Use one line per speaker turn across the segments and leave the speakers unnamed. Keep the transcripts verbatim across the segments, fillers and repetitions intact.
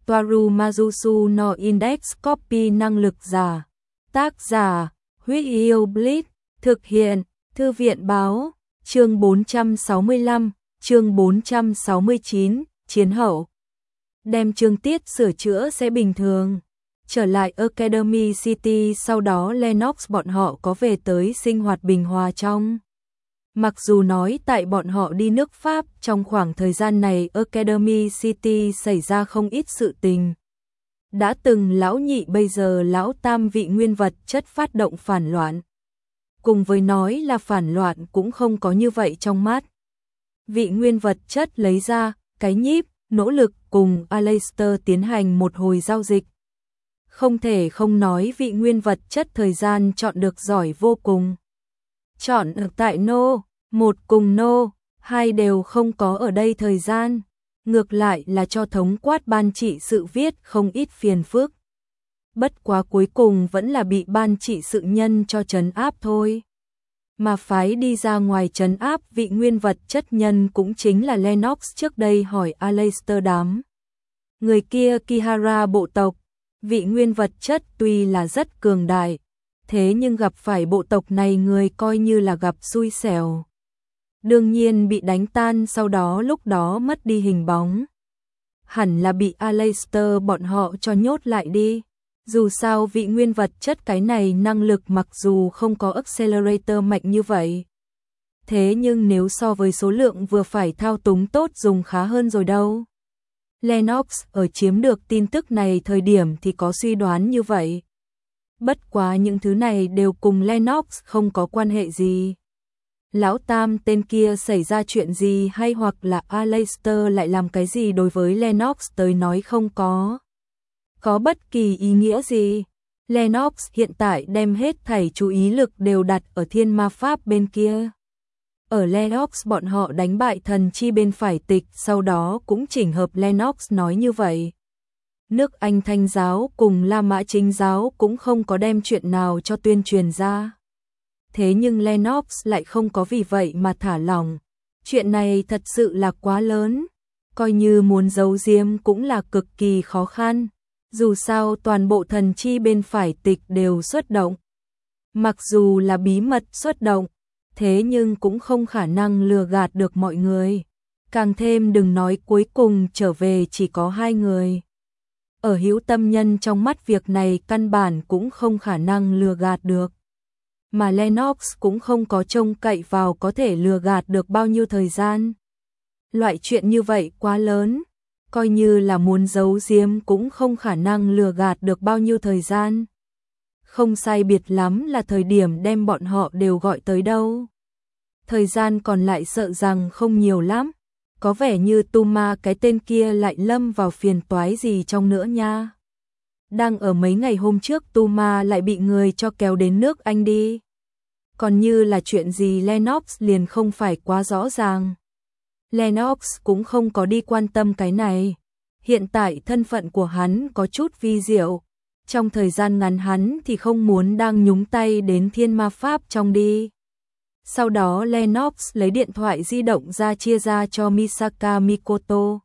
Toaru Majusu no Index Copy năng lực giả. Tác giả, Huyết Yêu Blitz, thực hiện, Thư viện báo, chương bốn trăm sáu mươi lăm, chương bốn trăm sáu mươi chín, chiến hậu. Đem chương tiết sửa chữa sẽ bình thường. Trở lại Academy City, sau đó Lennox bọn họ có về tới sinh hoạt bình hòa trong. Mặc dù nói tại bọn họ đi nước Pháp trong khoảng thời gian này Academy City xảy ra không ít sự tình. Đã từng lão nhị bây giờ lão tam vị nguyên vật chất phát động phản loạn. Cùng với nói là phản loạn cũng không có như vậy trong mắt. Vị nguyên vật chất lấy ra, cái nhíp, nỗ lực cùng Aleister tiến hành một hồi giao dịch. Không thể không nói vị nguyên vật chất thời gian chọn được giỏi vô cùng. Chọn ở tại nô, một cùng nô, hai đều không có ở đây thời gian. Ngược lại là cho thống quát ban trị sự viết không ít phiền phức. Bất quá cuối cùng vẫn là bị ban trị sự nhân cho trấn áp thôi. Mà phái đi ra ngoài trấn áp vị nguyên vật chất nhân cũng chính là Lennox trước đây hỏi Aleister đám. Người kia Kihara bộ tộc, vị nguyên vật chất tuy là rất cường đại, thế nhưng gặp phải bộ tộc này người coi như là gặp xui xẻo. Đương nhiên bị đánh tan sau đó lúc đó mất đi hình bóng. Hẳn là bị Aleister bọn họ cho nhốt lại đi. Dù sao vị nguyên vật chất cái này năng lực mặc dù không có accelerator mạnh như vậy. Thế nhưng nếu so với số lượng vừa phải thao túng tốt dùng khá hơn rồi đâu. Lennox ở chiếm được tin tức này thời điểm thì có suy đoán như vậy. Bất quá những thứ này đều cùng Lennox không có quan hệ gì. Lão tam tên kia xảy ra chuyện gì hay hoặc là Aleister lại làm cái gì đối với Lennox tới nói không có. Có bất kỳ ý nghĩa gì. Lennox hiện tại đem hết thảy chú ý lực đều đặt ở thiên ma pháp bên kia. Ở Lennox bọn họ đánh bại thần chi bên phải tịch, sau đó cũng chỉnh hợp Lennox nói như vậy. Nước Anh Thanh giáo cùng La Mã Chính giáo cũng không có đem chuyện nào cho tuyên truyền ra. Thế nhưng Lennox lại không có vì vậy mà thả lỏng. Chuyện này thật sự là quá lớn. Coi như muốn giấu giếm cũng là cực kỳ khó khăn. Dù sao toàn bộ thần chi bên phải tịch đều xuất động. Mặc dù là bí mật xuất động, thế nhưng cũng không khả năng lừa gạt được mọi người. Càng thêm đừng nói cuối cùng trở về chỉ có hai người. Ở hữu tâm nhân trong mắt việc này căn bản cũng không khả năng lừa gạt được. Mà Lennox cũng không có trông cậy vào có thể lừa gạt được bao nhiêu thời gian. Loại chuyện như vậy quá lớn. Coi như là muốn giấu giếm cũng không khả năng lừa gạt được bao nhiêu thời gian. Không sai biệt lắm là thời điểm đem bọn họ đều gọi tới đâu. Thời gian còn lại sợ rằng không nhiều lắm. Có vẻ như Tuma cái tên kia lại lâm vào phiền toái gì trong nữa nha. Đang ở mấy ngày hôm trước Tuma lại bị người cho kéo đến nước Anh đi. Còn như là chuyện gì Lennox liền không phải quá rõ ràng. Lennox cũng không có đi quan tâm cái này. Hiện tại thân phận của hắn có chút vi diệu. Trong thời gian ngắn hắn thì không muốn đang nhúng tay đến thiên ma pháp trong đi. Sau đó Lennox lấy điện thoại di động ra chia ra cho Misaka Mikoto,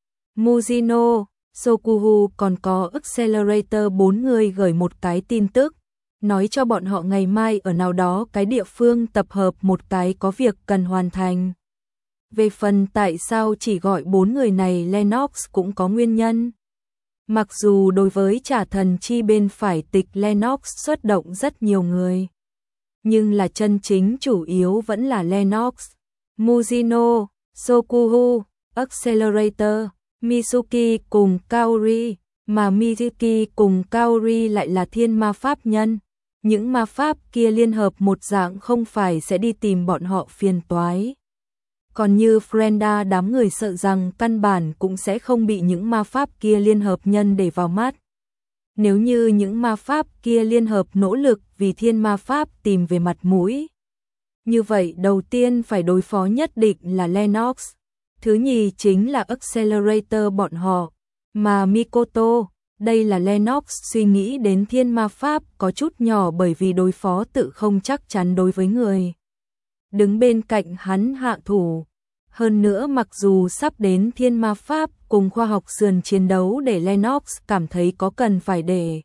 Mujino, Sokuhu còn có Accelerator bốn người gửi một cái tin tức. Nói cho bọn họ ngày mai ở nào đó cái địa phương tập hợp một cái có việc cần hoàn thành. Về phần tại sao chỉ gọi bốn người này Lennox cũng có nguyên nhân. Mặc dù đối với trả thần chi bên phải tịch Lennox xuất động rất nhiều người. Nhưng là chân chính chủ yếu vẫn là Lennox, Mujino, Sokuhu, Accelerator, Mitsuki cùng Kaori. Mà Mitsuki cùng Kaori lại là thiên ma pháp nhân. Những ma pháp kia liên hợp một dạng không phải sẽ đi tìm bọn họ phiền toái. Còn như Frenda đám người sợ rằng căn bản cũng sẽ không bị những ma pháp kia liên hợp nhân để vào mắt. Nếu như những ma pháp kia liên hợp nỗ lực vì thiên ma pháp tìm về mặt mũi. Như vậy đầu tiên phải đối phó nhất định là Lennox. Thứ nhì chính là Accelerator bọn họ. Mà Mikoto, đây là Lennox suy nghĩ đến thiên ma pháp có chút nhỏ bởi vì đối phó tự không chắc chắn đối với người đứng bên cạnh hắn hạ thủ. Hơn nữa mặc dù sắp đến thiên ma pháp cùng khoa học sườn chiến đấu để Lennox cảm thấy có cần phải để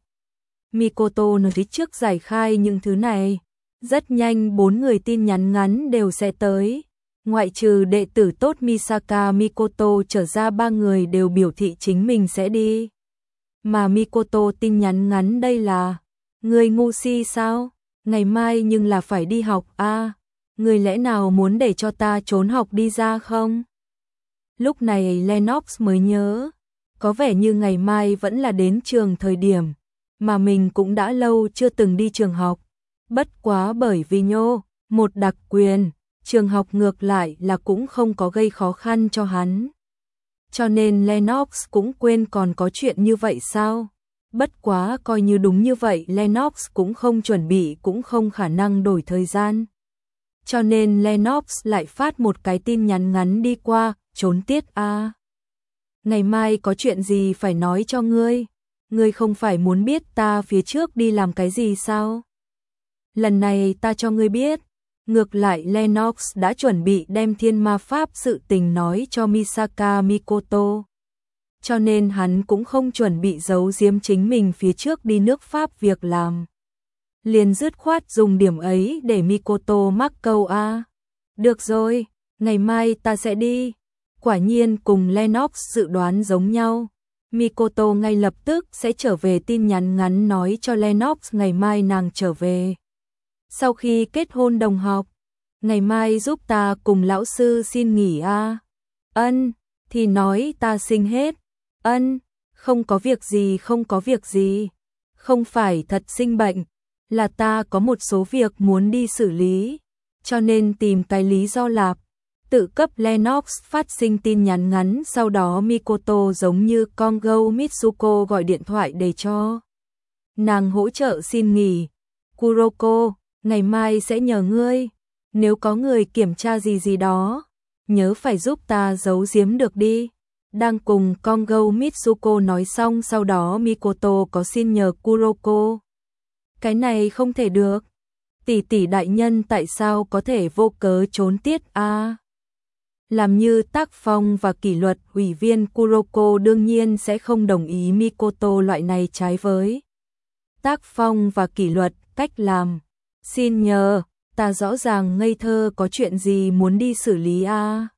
Mikoto nói trước giải khai những thứ này. Rất nhanh bốn người tin nhắn ngắn đều sẽ tới. Ngoại trừ đệ tử tốt Misaka Mikoto trở ra ba người đều biểu thị chính mình sẽ đi. Mà Mikoto tin nhắn ngắn đây là: người ngu si sao? Ngày mai nhưng là phải đi học a à? Người lẽ nào muốn để cho ta trốn học đi ra không? Lúc này Lennox mới nhớ, có vẻ như ngày mai vẫn là đến trường thời điểm, mà mình cũng đã lâu chưa từng đi trường học. Bất quá bởi vì nhô, một đặc quyền, trường học ngược lại là cũng không có gây khó khăn cho hắn. Cho nên Lennox cũng quên còn có chuyện như vậy sao? Bất quá coi như đúng như vậy Lennox cũng không chuẩn bị cũng không khả năng đổi thời gian. Cho nên Lennox lại phát một cái tin nhắn ngắn đi qua, trốn tiết a à. Ngày mai có chuyện gì phải nói cho ngươi? Ngươi không phải muốn biết ta phía trước đi làm cái gì sao? Lần này ta cho ngươi biết. Ngược lại Lennox đã chuẩn bị đem thiên ma pháp sự tình nói cho Misaka Mikoto. Cho nên hắn cũng không chuẩn bị giấu giếm chính mình phía trước đi nước Pháp việc làm. Liền dứt khoát dùng điểm ấy để Mikoto mắc câu a. À. Được rồi, ngày mai ta sẽ đi. Quả nhiên cùng Lennox dự đoán giống nhau. Mikoto ngay lập tức sẽ trở về tin nhắn ngắn nói cho Lennox ngày mai nàng trở về. Sau khi kết hôn đồng học, ngày mai giúp ta cùng lão sư xin nghỉ a. À. Ân, thì nói ta sinh hết. Ân, không có việc gì không có việc gì. Không phải thật sinh bệnh, là ta có một số việc muốn đi xử lý, cho nên tìm cái lý do lạp. Tự cấp Lennox phát sinh tin nhắn ngắn, sau đó Mikoto giống như con gấu Mitsuko gọi điện thoại để cho nàng hỗ trợ xin nghỉ. Kuroko, ngày mai sẽ nhờ ngươi, nếu có người kiểm tra gì gì đó, nhớ phải giúp ta giấu giếm được đi. Đang cùng con gấu Mitsuko nói xong sau đó Mikoto có xin nhờ Kuroko. Cái này không thể được. Tỷ tỷ đại nhân tại sao có thể vô cớ trốn tiết a? À? Làm như tác phong và kỷ luật, ủy viên Kuroko đương nhiên sẽ không đồng ý Mikoto loại này trái với tác phong và kỷ luật, cách làm. Xin nhờ, ta rõ ràng ngây thơ có chuyện gì muốn đi xử lý a? À?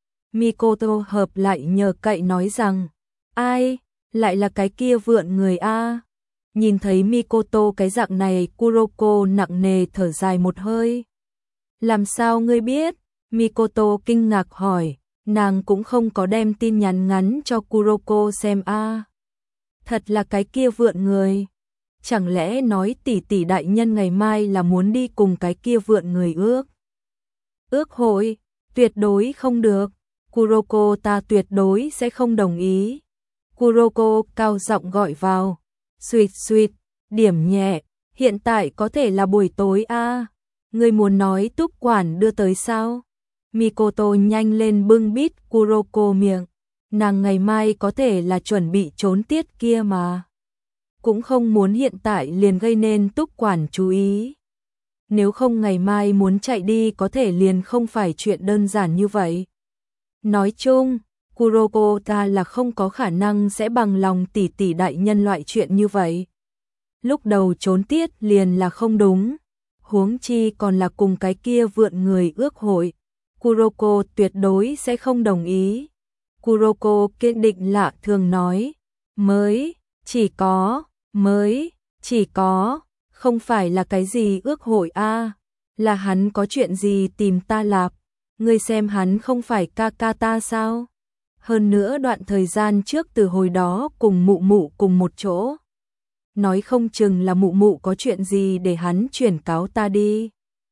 Mikoto hợp lại nhờ cậy nói rằng, ai, lại là cái kia vượn người a? À? Nhìn thấy Mikoto cái dạng này, Kuroko nặng nề thở dài một hơi. Làm sao ngươi biết? Mikoto kinh ngạc hỏi, nàng cũng không có đem tin nhắn ngắn cho Kuroko xem a. À. Thật là cái kia vượn người. Chẳng lẽ nói tỷ tỷ đại nhân ngày mai là muốn đi cùng cái kia vượn người ước? Ước hội, tuyệt đối không được. Kuroko ta tuyệt đối sẽ không đồng ý. Kuroko cao giọng gọi vào. Xuyệt xuyệt, điểm nhẹ, hiện tại có thể là buổi tối a. À. Ngươi muốn nói túc quản đưa tới sao? Mikoto nhanh lên bưng bít Kuroko miệng. Nàng ngày mai có thể là chuẩn bị trốn tiết kia mà. Cũng không muốn hiện tại liền gây nên túc quản chú ý. Nếu không ngày mai muốn chạy đi có thể liền không phải chuyện đơn giản như vậy. Nói chung, Kuroko ta là không có khả năng sẽ bằng lòng tỷ tỷ đại nhân loại chuyện như vậy. Lúc đầu trốn tiết liền là không đúng, huống chi còn là cùng cái kia vượn người ước hội. Kuroko tuyệt đối sẽ không đồng ý. Kuroko kiên định lạ thường nói, mới, chỉ có, mới, chỉ có, không phải là cái gì ước hội a, à, là hắn có chuyện gì tìm ta lạp. Ngươi xem hắn không phải ca ca ta sao? Hơn nữa đoạn thời gian trước từ hồi đó cùng mụ mụ cùng một chỗ. Nói không chừng là mụ mụ có chuyện gì để hắn chuyển cáo ta đi.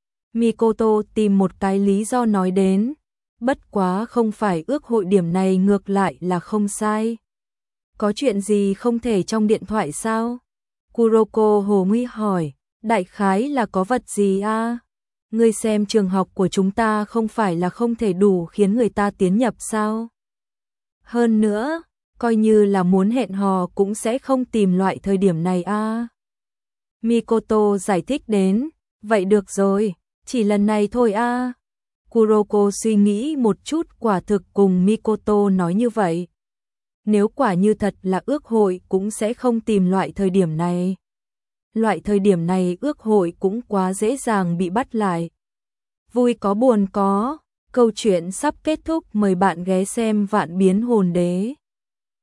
Mikoto tìm một cái lý do nói đến. Bất quá không phải ước hội điểm này ngược lại là không sai. Có chuyện gì không thể trong điện thoại sao? Kuroko hồ nghi hỏi. Đại khái là có vật gì a? À? Ngươi xem trường học của chúng ta không phải là không thể đủ khiến người ta tiến nhập sao? Hơn nữa, coi như là muốn hẹn hò cũng sẽ không tìm loại thời điểm này a. À. Mikoto giải thích đến, vậy được rồi, chỉ lần này thôi a. À. Kuroko suy nghĩ một chút, quả thực cùng Mikoto nói như vậy. Nếu quả như thật là ước hội cũng sẽ không tìm loại thời điểm này. Loại thời điểm này ước hội cũng quá dễ dàng bị bắt lại. Vui có buồn có, câu chuyện sắp kết thúc, mời bạn ghé xem Vạn Biến Hồn Đế.